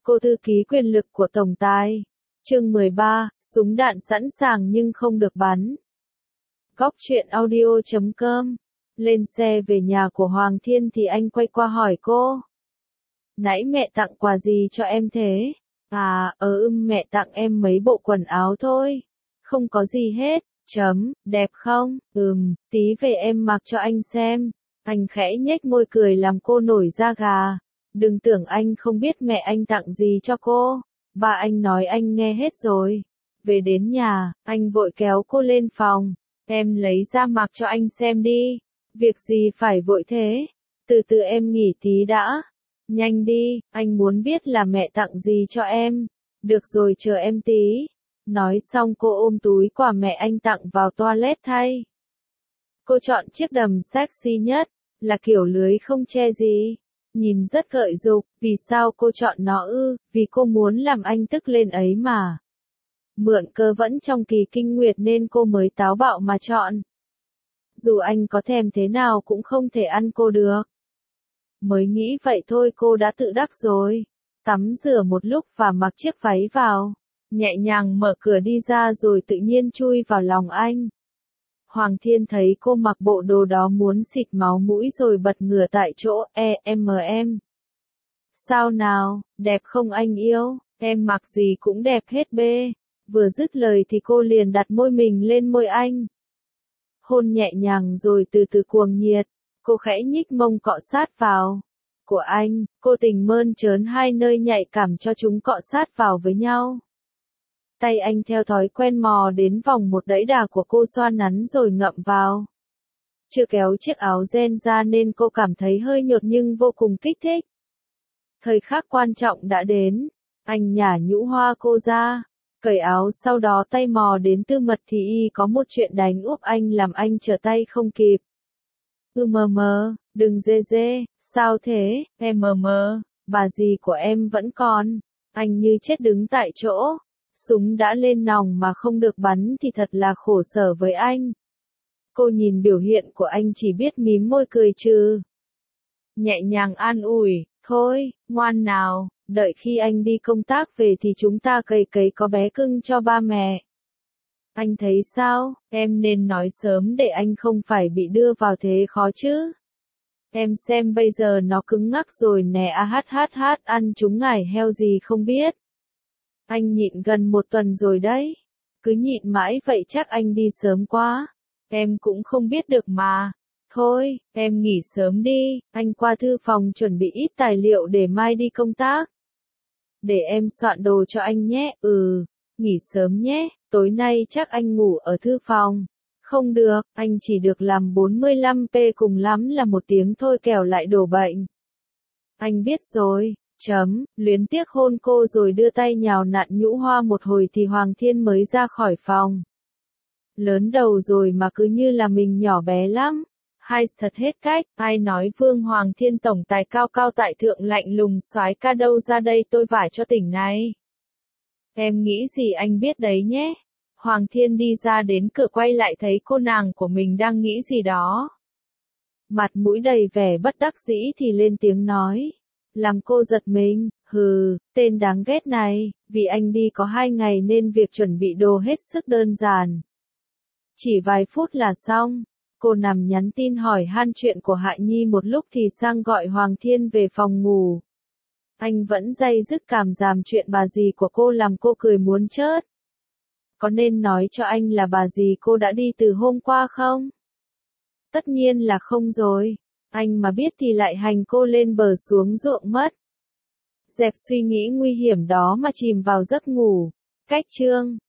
Cô thư ký quyền lực của tổng tài. Chương 13, súng đạn sẵn sàng nhưng không được bắn. Góc truyện audio.com. Lên xe về nhà của Hoàng Thiên thì anh quay qua hỏi cô. Nãy mẹ tặng quà gì cho em thế? Mẹ tặng em mấy bộ quần áo thôi. Không có gì hết. Đẹp không? Tí về em mặc cho anh xem. Anh khẽ nhếch môi cười làm cô nổi da gà. Đừng tưởng anh không biết mẹ anh tặng gì cho cô. Ba anh nói anh nghe hết rồi. Về đến nhà, anh vội kéo cô lên phòng. Em lấy ra mặc cho anh xem đi. Việc gì phải vội thế? Từ từ em nghỉ tí đã. Nhanh đi, anh muốn biết là mẹ tặng gì cho em. Được rồi chờ em tí. Nói xong cô ôm túi quà mẹ anh tặng vào toilet thay. Cô chọn chiếc đầm sexy nhất, là kiểu lưới không che gì. Nhìn rất gợi dục, vì sao cô chọn nó ư? Vì cô muốn làm anh tức lên ấy mà. Mượn cơ vẫn trong kỳ kinh nguyệt nên cô mới táo bạo mà chọn. Dù anh có thèm thế nào cũng không thể ăn cô được. Mới nghĩ vậy thôi cô đã tự đắc rồi. Tắm rửa một lúc và mặc chiếc váy vào. Nhẹ nhàng mở cửa đi ra rồi tự nhiên chui vào lòng anh. Hoàng Thiên thấy cô mặc bộ đồ đó muốn xịt máu mũi rồi bật ngửa tại chỗ. Em. Sao nào, đẹp không anh yêu? Em mặc gì cũng đẹp hết bê. Vừa dứt lời thì cô liền đặt môi mình lên môi anh. Hôn nhẹ nhàng rồi từ từ cuồng nhiệt. Cô khẽ nhích mông cọ sát vào. Của anh, cô tình mơn trớn hai nơi nhạy cảm cho chúng cọ sát vào với nhau. Tay anh theo thói quen mò đến vòng một đẫy đà của cô xoa nắn rồi ngậm vào. Chưa kéo chiếc áo ren ra nên cô cảm thấy hơi nhột nhưng vô cùng kích thích. Thời khắc quan trọng đã đến. Anh nhả nhũ hoa cô ra. Cởi áo sau đó tay mò đến tư mật thì có một chuyện đánh úp anh làm anh trở tay không kịp. Đừng dê, sao thế, em bà dì của em vẫn còn. Anh như chết đứng tại chỗ. Súng đã lên nòng mà không được bắn thì thật là khổ sở với anh. Cô nhìn biểu hiện của anh chỉ biết mím môi cười trừ. Nhẹ nhàng an ủi, thôi, ngoan nào, đợi khi anh đi công tác về thì chúng ta cấy có bé cưng cho ba mẹ. Anh thấy sao, em nên nói sớm để anh không phải bị đưa vào thế khó chứ. Em xem bây giờ nó cứng ngắc rồi nè ăn chúng ngải heo gì không biết. Anh nhịn gần 1 tuần rồi đấy. Cứ nhịn mãi vậy chắc anh đi sớm quá. Em cũng không biết được mà. Thôi, em nghỉ sớm đi, anh qua thư phòng chuẩn bị ít tài liệu để mai đi công tác. Để em soạn đồ cho anh nhé, nghỉ sớm nhé, tối nay chắc anh ngủ ở thư phòng. Không được, anh chỉ được làm 45p cùng lắm là 1 tiếng thôi kẻo lại đổ bệnh. Anh biết rồi. Luyến tiếc hôn cô rồi đưa tay nhào nặn nhũ hoa một hồi thì Hoàng Thiên mới ra khỏi phòng. Lớn đầu rồi mà cứ như là mình nhỏ bé lắm. Hay thật hết cách, ai nói Vương Hoàng Thiên tổng tài cao cao tại thượng lạnh lùng soái ca đâu ra đây tôi vải cho tỉnh này. Em nghĩ gì anh biết đấy nhé. Hoàng Thiên đi ra đến cửa quay lại thấy cô nàng của mình đang nghĩ gì đó. Mặt mũi đầy vẻ bất đắc dĩ thì lên tiếng nói. Làm cô giật mình, tên đáng ghét này, vì anh đi có 2 ngày nên việc chuẩn bị đồ hết sức đơn giản. Chỉ vài phút là xong, cô nằm nhắn tin hỏi han chuyện của Hại Nhi một lúc thì sang gọi Hoàng Thiên về phòng ngủ. Anh vẫn day dứt cảm giảm chuyện bà dì của cô làm cô cười muốn chết. Có nên nói cho anh là bà dì cô đã đi từ hôm qua không? Tất nhiên là không rồi. Anh mà biết thì lại hành cô lên bờ xuống ruộng mất. Dẹp suy nghĩ nguy hiểm đó mà chìm vào giấc ngủ. Cách chương